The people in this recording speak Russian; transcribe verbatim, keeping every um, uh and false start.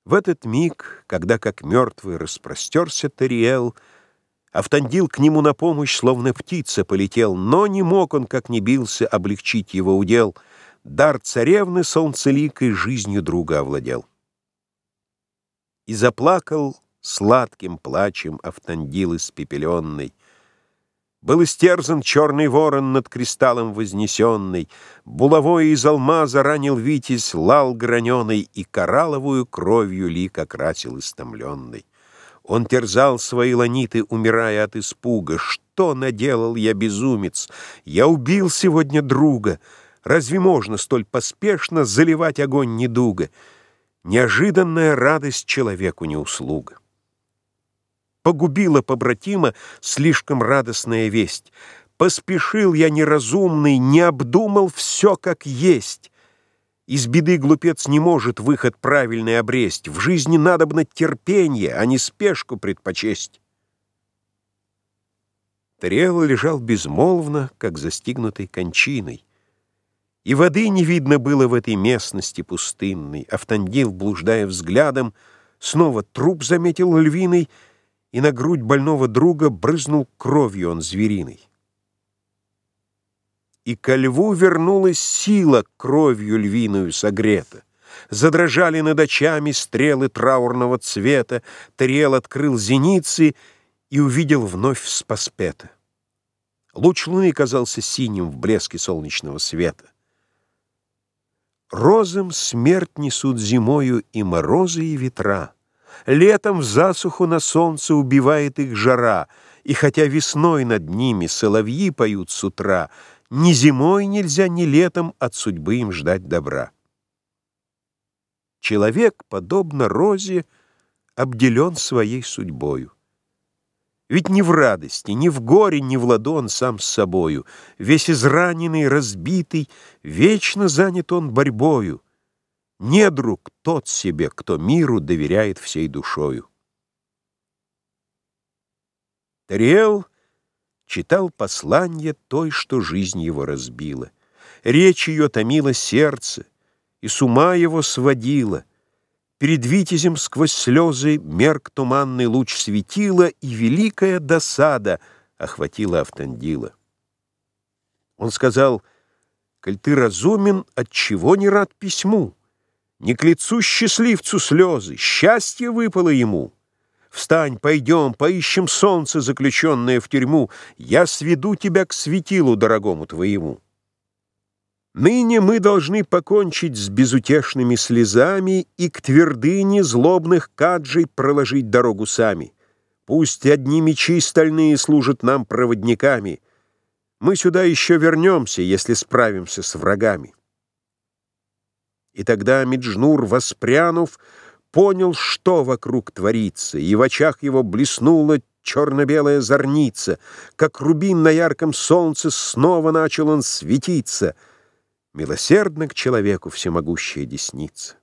В этот миг, когда как мертвый распростерся Тариэл, Автандил к нему на помощь, словно птица, полетел, но не мог он, как ни бился, облегчить его удел. Дар царевны солнцеликой жизнью друга овладел. И заплакал сладким плачем Автандил испепеленный. Был истерзан черный ворон над кристаллом вознесенный, булавой из алмаза ранил витязь лал граненый и коралловую кровью лик окрасил истомленный. Он терзал свои ланиты, умирая от испуга. Что наделал я, безумец? Я убил сегодня друга. Разве можно столь поспешно заливать огонь недуга? Неожиданная радость человеку не услуга. Погубила побратима слишком радостная весть. Поспешил я неразумный, не обдумал все как есть. Из беды глупец не может выход правильный обресть. В жизни надобно терпенье, а не спешку предпочесть. Тариэл лежал безмолвно, как застигнутый кончиной. И воды не видно было в этой местности пустынной. Автандил, блуждая взглядом, снова труп заметил львиный, и на грудь больного друга брызнул кровью он звериной. И ко льву вернулась сила, кровью львиную согрета. Задрожали над очами стрелы траурного цвета. Тариэл открыл зеницы и увидел вновь Спаспета. Луч луны казался синим в блеске солнечного света. Розам смерть несут зимою и морозы, и ветра. Летом в засуху на солнце убивает их жара, и хотя весной над ними соловьи поют с утра, ни зимой нельзя, ни летом от судьбы им ждать добра. Человек, подобно розе, обделен своей судьбою. Ведь ни в радости, ни в горе, ни в ладу он сам с собою. Весь израненный, разбитый, вечно занят он борьбою. Недруг тот себе, кто миру доверяет всей душою. Тариэл читал посланье той, что жизнь его разбила. Речь ее томила сердце, и с ума его сводила. Перед витязем сквозь слезы мерк туманный луч светила, и великая досада охватила Автандила. Он сказал: «Коль ты разумен, отчего не рад письму? Не к лицу счастливцу слезы, счастье выпало ему. Встань, пойдем, поищем солнце, заключенное в тюрьму. Я сведу тебя к светилу дорогому твоему. Ныне мы должны покончить с безутешными слезами и к твердыне злобных каджей проложить дорогу сами. Пусть одни мечи стальные служат нам проводниками. Мы сюда еще вернемся, если справимся с врагами». И тогда Меджнур, воспрянув, понял, что вокруг творится, и в очах его блеснула черно-белая зорница. Как рубин на ярком солнце снова начал он светиться. Милосердно к человеку всемогущая десница.